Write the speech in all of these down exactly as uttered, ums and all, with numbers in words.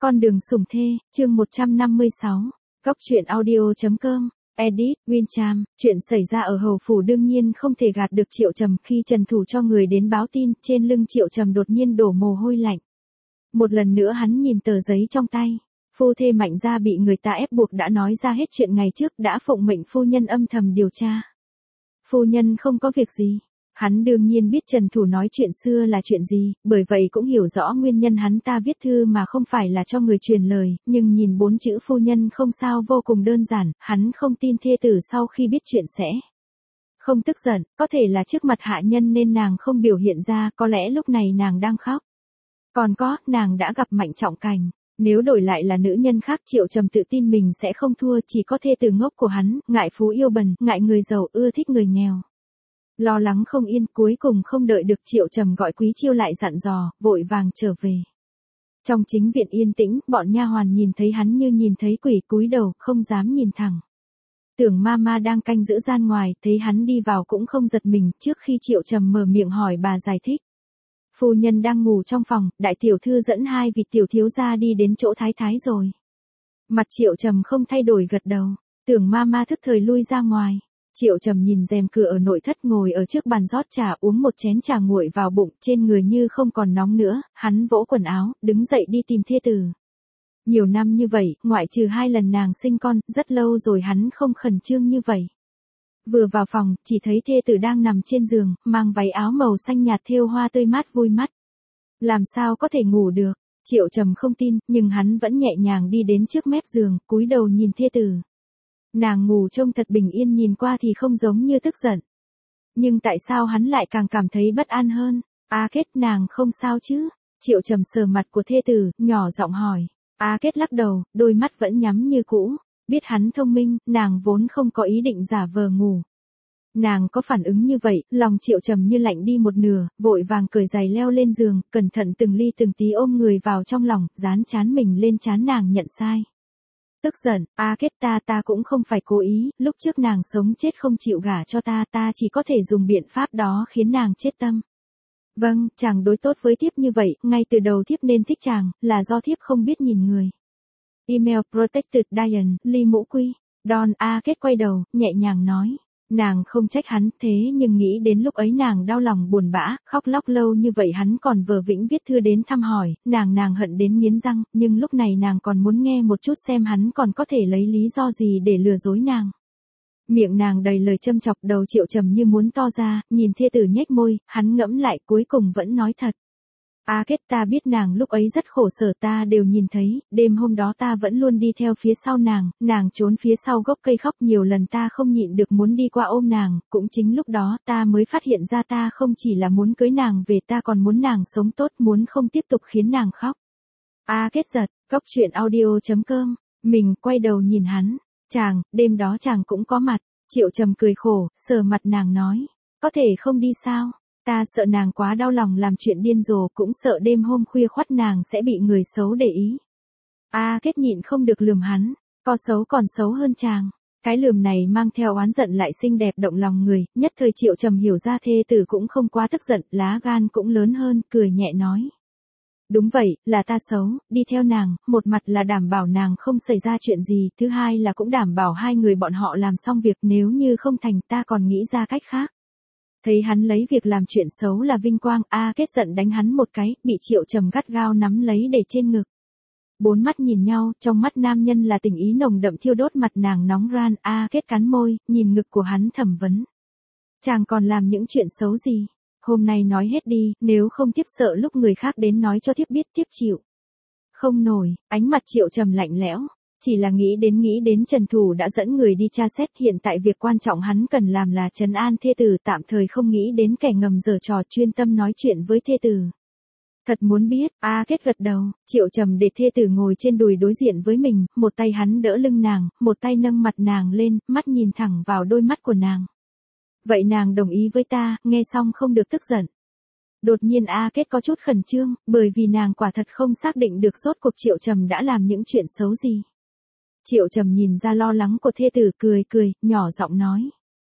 Con đường sủng thê, chương một trăm năm mươi sáu. Góc truyện audio.com. Edit, Wincham. Chuyện xảy ra ở Hầu Phủ đương nhiên không thể gạt được Triệu Trầm. Khi Trần Thủ cho người đến báo tin, trên lưng Triệu Trầm đột nhiên đổ mồ hôi lạnh. Một lần nữa hắn nhìn tờ giấy trong tay. Phu thê Mạnh gia bị người ta ép buộc đã nói ra hết chuyện ngày trước, đã phụng mệnh phu nhân âm thầm điều tra. Phu nhân không có việc gì. Hắn đương nhiên biết Trần Thủ nói chuyện xưa là chuyện gì, bởi vậy cũng hiểu rõ nguyên nhân hắn ta viết thư mà không phải là cho người truyền lời, nhưng nhìn bốn chữ phu nhân không sao vô cùng đơn giản, hắn không tin thê tử sau khi biết chuyện sẽ không tức giận, có thể là trước mặt hạ nhân nên nàng không biểu hiện ra, có lẽ lúc này nàng đang khóc. Còn có, nàng đã gặp Mạnh Trọng Cành. Nếu đổi lại là nữ nhân khác, Triệu Trầm tự tin mình sẽ không thua, chỉ có thê tử ngốc của hắn, ngại phú yêu bần, ngại người giàu ưa thích người nghèo. Lo lắng không yên, cuối cùng không đợi được Triệu Trầm gọi Quý Chiêu lại dặn dò, vội vàng trở về. Trong chính viện yên tĩnh, bọn nha hoàn nhìn thấy hắn như nhìn thấy quỷ, cúi đầu, không dám nhìn thẳng. Tưởng Mama đang canh giữ gian ngoài, thấy hắn đi vào cũng không giật mình, trước khi Triệu Trầm mở miệng hỏi bà giải thích. Phu nhân đang ngủ trong phòng, đại tiểu thư dẫn hai vị tiểu thiếu gia đi đến chỗ thái thái rồi. Mặt Triệu Trầm không thay đổi gật đầu, Tưởng Mama thức thời lui ra ngoài. Triệu Trầm nhìn rèm cửa ở nội thất, ngồi ở trước bàn rót trà, uống một chén trà nguội vào bụng, trên người như không còn nóng nữa, hắn vỗ quần áo, đứng dậy đi tìm thê tử. Nhiều năm như vậy, ngoại trừ hai lần nàng sinh con, rất lâu rồi hắn không khẩn trương như vậy. Vừa vào phòng, chỉ thấy thê tử đang nằm trên giường, mang váy áo màu xanh nhạt thêu hoa tươi mát vui mắt. Làm sao có thể ngủ được? Triệu Trầm không tin, nhưng hắn vẫn nhẹ nhàng đi đến trước mép giường, cúi đầu nhìn thê tử. Nàng ngủ trông thật bình yên, nhìn qua thì không giống như tức giận. Nhưng tại sao hắn lại càng cảm thấy bất an hơn? A Kết, nàng không sao chứ? Triệu Trầm sờ mặt của thê tử, nhỏ giọng hỏi. A Kết lắc đầu, đôi mắt vẫn nhắm như cũ. Biết hắn thông minh, nàng vốn không có ý định giả vờ ngủ. Nàng có phản ứng như vậy, lòng Triệu Trầm như lạnh đi một nửa, vội vàng cởi giày leo lên giường, cẩn thận từng ly từng tí ôm người vào trong lòng, dán trán mình lên trán nàng nhận sai. Tức giận, A Kết, ta ta cũng không phải cố ý, lúc trước nàng sống chết không chịu gả cho ta, ta chỉ có thể dùng biện pháp đó khiến nàng chết tâm. Vâng, chàng đối tốt với thiếp như vậy, ngay từ đầu thiếp nên thích chàng, là do thiếp không biết nhìn người. Email Protected Diane, Ly Mũ Quy. Don. A Kết quay đầu, nhẹ nhàng nói. Nàng không trách hắn, thế nhưng nghĩ đến lúc ấy nàng đau lòng buồn bã, khóc lóc lâu như vậy hắn còn vờ vĩnh viết thư đến thăm hỏi, nàng nàng hận đến nghiến răng, nhưng lúc này nàng còn muốn nghe một chút xem hắn còn có thể lấy lý do gì để lừa dối nàng. Miệng nàng đầy lời châm chọc, đầu Triệu Trầm như muốn to ra, nhìn thê tử nhếch môi, hắn ngẫm lại cuối cùng vẫn nói thật. A Kết, ta biết nàng lúc ấy rất khổ sở, ta đều nhìn thấy, đêm hôm đó ta vẫn luôn đi theo phía sau nàng, nàng trốn phía sau gốc cây khóc nhiều lần, ta không nhịn được muốn đi qua ôm nàng, cũng chính lúc đó ta mới phát hiện ra ta không chỉ là muốn cưới nàng về, ta còn muốn nàng sống tốt, muốn không tiếp tục khiến nàng khóc. A Kết giật, góc truyện audio.com, mình quay đầu nhìn hắn, chàng, đêm đó chàng cũng có mặt. Triệu Trầm cười khổ, sờ mặt nàng nói, có thể không đi sao? Ta sợ nàng quá đau lòng làm chuyện điên rồ, cũng sợ đêm hôm khuya khoắt nàng sẽ bị người xấu để ý. A Kết nhịn không được lườm hắn, có xấu còn xấu hơn chàng. Cái lườm này mang theo oán giận lại xinh đẹp động lòng người, nhất thời Triệu Trầm hiểu ra thê tử cũng không quá tức giận, lá gan cũng lớn hơn, cười nhẹ nói. Đúng vậy, là ta xấu, đi theo nàng, một mặt là đảm bảo nàng không xảy ra chuyện gì, thứ hai là cũng đảm bảo hai người bọn họ làm xong việc, nếu như không thành ta còn nghĩ ra cách khác. Thấy hắn lấy việc làm chuyện xấu là vinh quang, A Kết giận đánh hắn một cái, bị Triệu Trầm gắt gao nắm lấy để trên ngực. Bốn mắt nhìn nhau, trong mắt nam nhân là tình ý nồng đậm thiêu đốt, mặt nàng nóng ran, A Kết cắn môi, nhìn ngực của hắn thẩm vấn. Chàng còn làm những chuyện xấu gì? Hôm nay nói hết đi, nếu không thiếp sợ lúc người khác đến nói cho thiếp biết thiếp chịu. Không nổi, ánh mặt Triệu Trầm lạnh lẽo. Chỉ là nghĩ đến nghĩ đến Trần Thủ đã dẫn người đi tra xét, hiện tại việc quan trọng hắn cần làm là trấn an thê tử, tạm thời không nghĩ đến kẻ ngầm giở trò, chuyên tâm nói chuyện với thê tử. Thật muốn biết, A Kết gật đầu, Triệu Trầm để thê tử ngồi trên đùi đối diện với mình, một tay hắn đỡ lưng nàng, một tay nâng mặt nàng lên, mắt nhìn thẳng vào đôi mắt của nàng. Vậy nàng đồng ý với ta, nghe xong không được tức giận. Đột nhiên A Kết có chút khẩn trương, bởi vì nàng quả thật không xác định được rốt cuộc Triệu Trầm đã làm những chuyện xấu gì. Triệu Trầm nhìn ra lo lắng của thê tử, cười cười, nhỏ giọng nói.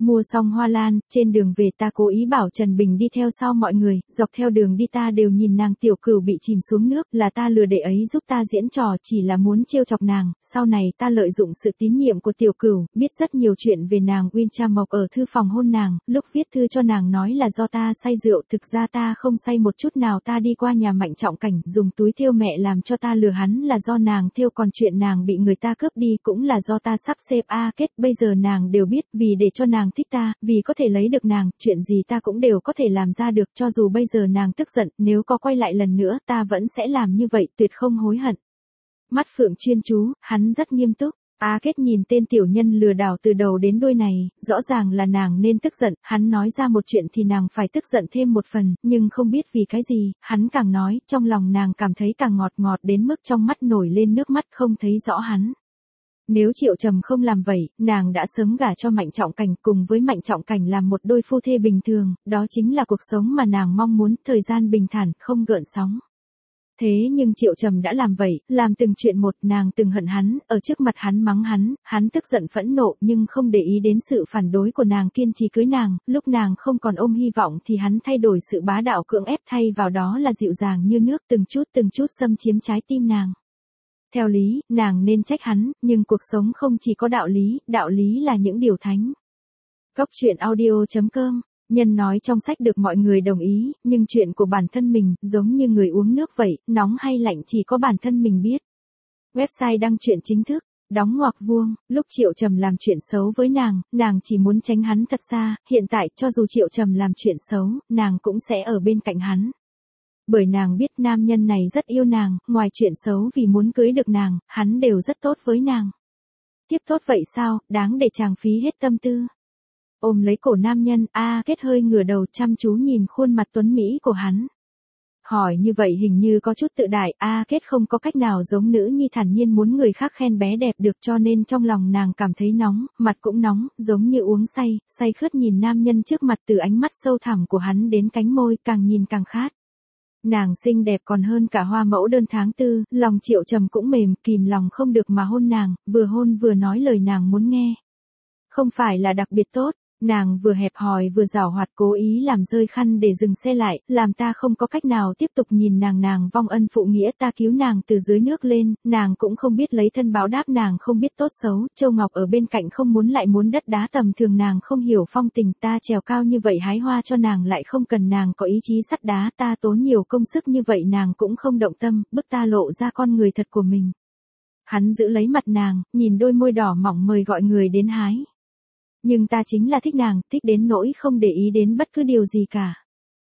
Mua xong hoa lan, trên đường về ta cố ý bảo Trần Bình đi theo sau mọi người, dọc theo đường đi ta đều nhìn nàng tiểu cửu bị chìm xuống nước, là ta lừa đệ ấy giúp ta diễn trò, chỉ là muốn trêu chọc nàng, sau này ta lợi dụng sự tín nhiệm của tiểu cửu, biết rất nhiều chuyện về nàng. Wincha Mộc ở thư phòng hôn nàng, lúc viết thư cho nàng nói là do ta say rượu, thực ra ta không say một chút nào, ta đi qua nhà Mạnh Trọng Cảnh, dùng túi thêu mẹ làm cho ta lừa hắn là do nàng thêu, còn chuyện nàng bị người ta cướp đi cũng là do ta sắp xếp. A Kết, bây giờ nàng đều biết, vì để cho nàng thích ta, vì có thể lấy được nàng, chuyện gì ta cũng đều có thể làm ra được, cho dù bây giờ nàng tức giận, nếu có quay lại lần nữa, ta vẫn sẽ làm như vậy, tuyệt không hối hận. Mắt Phượng chuyên chú, hắn rất nghiêm túc. A Kết nhìn tên tiểu nhân lừa đảo từ đầu đến đuôi này, rõ ràng là nàng nên tức giận, hắn nói ra một chuyện thì nàng phải tức giận thêm một phần, nhưng không biết vì cái gì, hắn càng nói, trong lòng nàng cảm thấy càng ngọt ngọt đến mức trong mắt nổi lên nước mắt, không thấy rõ hắn. Nếu Triệu Trầm không làm vậy, nàng đã sớm gả cho Mạnh Trọng Cảnh, cùng với Mạnh Trọng Cảnh làm một đôi phu thê bình thường, đó chính là cuộc sống mà nàng mong muốn, thời gian bình thản, không gợn sóng. Thế nhưng Triệu Trầm đã làm vậy, làm từng chuyện một, nàng từng hận hắn, ở trước mặt hắn mắng hắn, hắn tức giận phẫn nộ nhưng không để ý đến sự phản đối của nàng, kiên trì cưới nàng, lúc nàng không còn ôm hy vọng thì hắn thay đổi sự bá đạo cưỡng ép, thay vào đó là dịu dàng như nước, từng chút từng chút xâm chiếm trái tim nàng. Theo lý, nàng nên trách hắn, nhưng cuộc sống không chỉ có đạo lý, đạo lý là những điều thánh. Góc truyện audio chấm com. Nhân nói trong sách được mọi người đồng ý, nhưng chuyện của bản thân mình, giống như người uống nước vậy, nóng hay lạnh chỉ có bản thân mình biết. Website đăng truyện chính thức, đóng ngoặc vuông, lúc Triệu Trầm làm chuyện xấu với nàng, nàng chỉ muốn tránh hắn thật xa, hiện tại cho dù Triệu Trầm làm chuyện xấu, nàng cũng sẽ ở bên cạnh hắn. Bởi nàng biết nam nhân này rất yêu nàng, ngoài chuyện xấu vì muốn cưới được nàng, hắn đều rất tốt với nàng. Tiếp tốt vậy sao, đáng để chàng phí hết tâm tư. Ôm lấy cổ nam nhân, A Kết hơi ngửa đầu chăm chú nhìn khuôn mặt tuấn mỹ của hắn. Hỏi như vậy hình như có chút tự đại, A Kết không có cách nào giống nữ nhi thản nhiên muốn người khác khen bé đẹp được, cho nên trong lòng nàng cảm thấy nóng, mặt cũng nóng, giống như uống say, say khướt nhìn nam nhân trước mặt, từ ánh mắt sâu thẳm của hắn đến cánh môi, càng nhìn càng khát. Nàng xinh đẹp còn hơn cả hoa mẫu đơn tháng tư, lòng Triệu Trầm cũng mềm, kìm lòng không được mà hôn nàng, vừa hôn vừa nói lời nàng muốn nghe. Không phải là đặc biệt tốt. Nàng vừa hẹp hòi vừa giảo hoạt, cố ý làm rơi khăn để dừng xe lại, làm ta không có cách nào tiếp tục nhìn nàng. Nàng vong ân phụ nghĩa, ta cứu nàng từ dưới nước lên, nàng cũng không biết lấy thân báo đáp, nàng không biết tốt xấu, Châu Ngọc ở bên cạnh không muốn lại muốn đất đá tầm thường, nàng không hiểu phong tình, ta trèo cao như vậy hái hoa cho nàng lại không cần, nàng có ý chí sắt đá, ta tốn nhiều công sức như vậy nàng cũng không động tâm, bức ta lộ ra con người thật của mình. Hắn giữ lấy mặt nàng, nhìn đôi môi đỏ mỏng mời gọi người đến hái. Nhưng ta chính là thích nàng, thích đến nỗi không để ý đến bất cứ điều gì cả.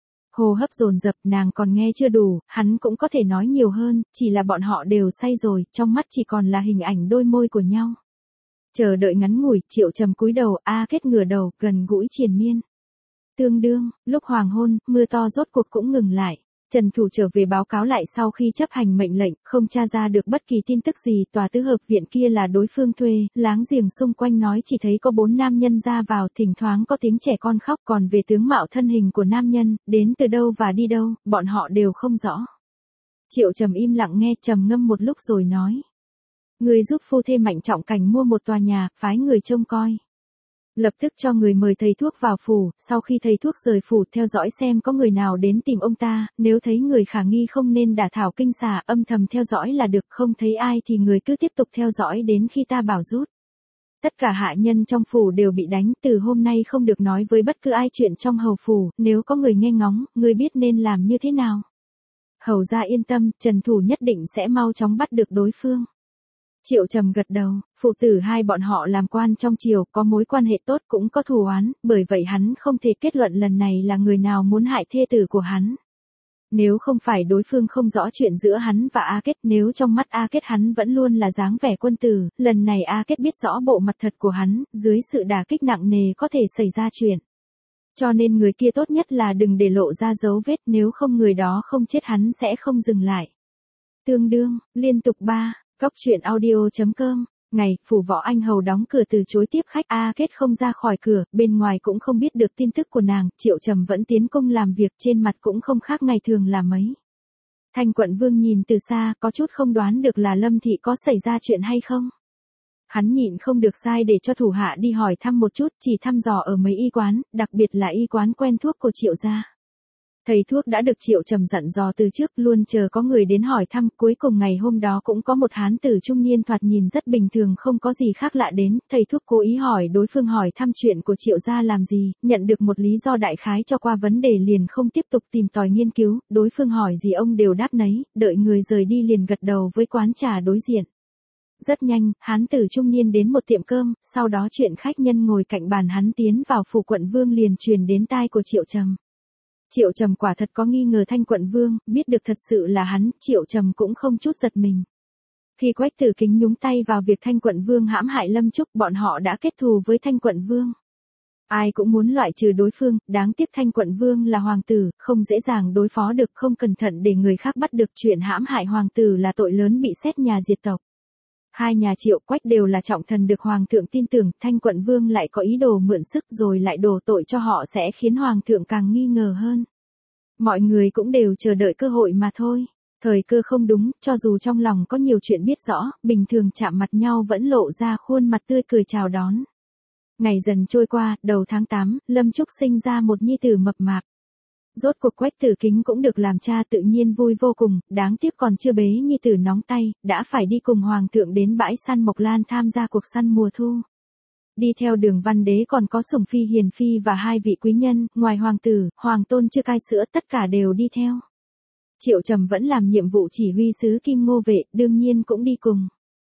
Hô hấp dồn dập, nàng còn nghe chưa đủ, hắn cũng có thể nói nhiều hơn, chỉ là bọn họ đều say rồi, trong mắt chỉ còn là hình ảnh đôi môi của nhau. Chờ đợi ngắn ngủi, Triệu Trầm cúi đầu, A Kết ngửa đầu, gần gũi triền miên. Tương đương, lúc hoàng hôn, mưa to rốt cuộc cũng ngừng lại. Trần Thủ trở về báo cáo lại sau khi chấp hành mệnh lệnh, không tra ra được bất kỳ tin tức gì, tòa tứ hợp viện kia là đối phương thuê, láng giềng xung quanh nói chỉ thấy có bốn nam nhân ra vào, thỉnh thoảng có tiếng trẻ con khóc, còn về tướng mạo thân hình của nam nhân, đến từ đâu và đi đâu, bọn họ đều không rõ. Triệu Trầm im lặng nghe, trầm ngâm một lúc rồi nói. Người giúp phu thê Mạnh Trọng Cảnh mua một tòa nhà, phái người trông coi. Lập tức cho người mời thầy thuốc vào phủ, sau khi thầy thuốc rời phủ theo dõi xem có người nào đến tìm ông ta, nếu thấy người khả nghi không nên đả thảo kinh xà, âm thầm theo dõi là được, không thấy ai thì người cứ tiếp tục theo dõi đến khi ta bảo rút. Tất cả hạ nhân trong phủ đều bị đánh, từ hôm nay không được nói với bất cứ ai chuyện trong hầu phủ, nếu có người nghe ngóng, người biết nên làm như thế nào. Hầu gia yên tâm, Trần Thủ nhất định sẽ mau chóng bắt được đối phương. Triệu Trầm gật đầu, phụ tử hai bọn họ làm quan trong triều, có mối quan hệ tốt cũng có thù oán, bởi vậy hắn không thể kết luận lần này là người nào muốn hại thê tử của hắn. Nếu không phải đối phương không rõ chuyện giữa hắn và A Kết, nếu trong mắt A Kết hắn vẫn luôn là dáng vẻ quân tử, lần này A Kết biết rõ bộ mặt thật của hắn, dưới sự đả kích nặng nề có thể xảy ra chuyện. Cho nên người kia tốt nhất là đừng để lộ ra dấu vết, nếu không người đó không chết hắn sẽ không dừng lại. Tương đương, liên tục ba. Góc truyện audio chấm com. Ngày, phủ Võ Anh Hầu đóng cửa từ chối tiếp khách, A Kết không ra khỏi cửa, bên ngoài cũng không biết được tin tức của nàng, Triệu Trầm vẫn tiến công làm việc, trên mặt cũng không khác ngày thường là mấy. Thanh Quận Vương nhìn từ xa, có chút không đoán được là Lâm Thị có xảy ra chuyện hay không. Hắn nhịn không được sai để cho thủ hạ đi hỏi thăm một chút, chỉ thăm dò ở mấy y quán, đặc biệt là y quán quen thuốc của Triệu gia. Thầy thuốc đã được Triệu Trầm dặn dò từ trước, luôn chờ có người đến hỏi thăm. Cuối cùng ngày hôm đó cũng có một hán tử trung niên thoạt nhìn rất bình thường, không có gì khác lạ đến. Thầy thuốc cố ý hỏi đối phương hỏi thăm chuyện của Triệu gia làm gì, nhận được một lý do đại khái cho qua vấn đề liền không tiếp tục tìm tòi nghiên cứu. Đối phương hỏi gì ông đều đáp nấy, đợi người rời đi liền gật đầu với quán trà đối diện. Rất nhanh, hán tử trung niên đến một tiệm cơm, sau đó chuyện khách nhân ngồi cạnh bàn hắn tiến vào phủ quận vương liền truyền đến tai của Triệu Trầm. Triệu Trầm quả thật có nghi ngờ Thanh quận vương, biết được thật sự là hắn, Triệu Trầm cũng không chút giật mình. Khi Quách Tử Kính nhúng tay vào việc Thanh quận vương hãm hại Lâm Trúc, bọn họ đã kết thù với Thanh quận vương. Ai cũng muốn loại trừ đối phương, đáng tiếc Thanh quận vương là hoàng tử, không dễ dàng đối phó được, không cẩn thận để người khác bắt được, chuyện hãm hại hoàng tử là tội lớn bị xét nhà diệt tộc. Hai nhà Triệu Quách đều là trọng thần được hoàng thượng tin tưởng, Thanh quận vương lại có ý đồ mượn sức rồi lại đổ tội cho họ sẽ khiến hoàng thượng càng nghi ngờ hơn. Mọi người cũng đều chờ đợi cơ hội mà thôi. Thời cơ không đúng, cho dù trong lòng có nhiều chuyện biết rõ, bình thường chạm mặt nhau vẫn lộ ra khuôn mặt tươi cười chào đón. Ngày dần trôi qua, đầu tháng tám, Lâm Trúc sinh ra một nhi tử mập mạp. Rốt cuộc Quách Tử Kính cũng được làm cha, tự nhiên vui vô cùng, đáng tiếc còn chưa bế nhi tử nóng tay, đã phải đi cùng hoàng thượng đến bãi săn Mộc Lan tham gia cuộc săn mùa thu. Đi theo Đường Văn Đế còn có Sủng Phi Hiền Phi và hai vị quý nhân, ngoài hoàng tử, hoàng tôn chưa cai sữa tất cả đều đi theo. Triệu Trầm vẫn làm nhiệm vụ chỉ huy sứ Kim Ngô Vệ, đương nhiên cũng đi cùng.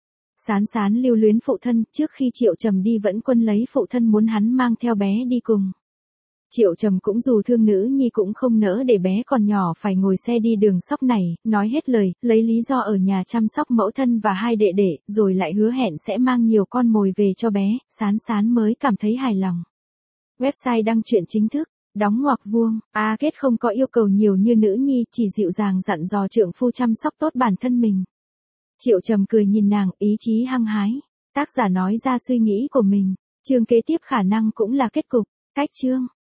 Sán Sán lưu luyến phụ thân, trước khi Triệu Trầm đi vẫn quân lấy phụ thân muốn hắn mang theo bé đi cùng. Triệu Trầm cũng dù thương nữ nhi cũng không nỡ để bé còn nhỏ phải ngồi xe đi đường sóc này, nói hết lời, lấy lý do ở nhà chăm sóc mẫu thân và hai đệ đệ, rồi lại hứa hẹn sẽ mang nhiều con mồi về cho bé, Sán Sán mới cảm thấy hài lòng. Website đăng truyện chính thức, đóng ngoặc vuông, A Kết không có yêu cầu nhiều như nữ nhi, chỉ dịu dàng dặn dò trượng phu chăm sóc tốt bản thân mình. Triệu Trầm cười nhìn nàng, ý chí hăng hái. Tác giả nói ra suy nghĩ của mình, chương kế tiếp khả năng cũng là kết cục, cách chương.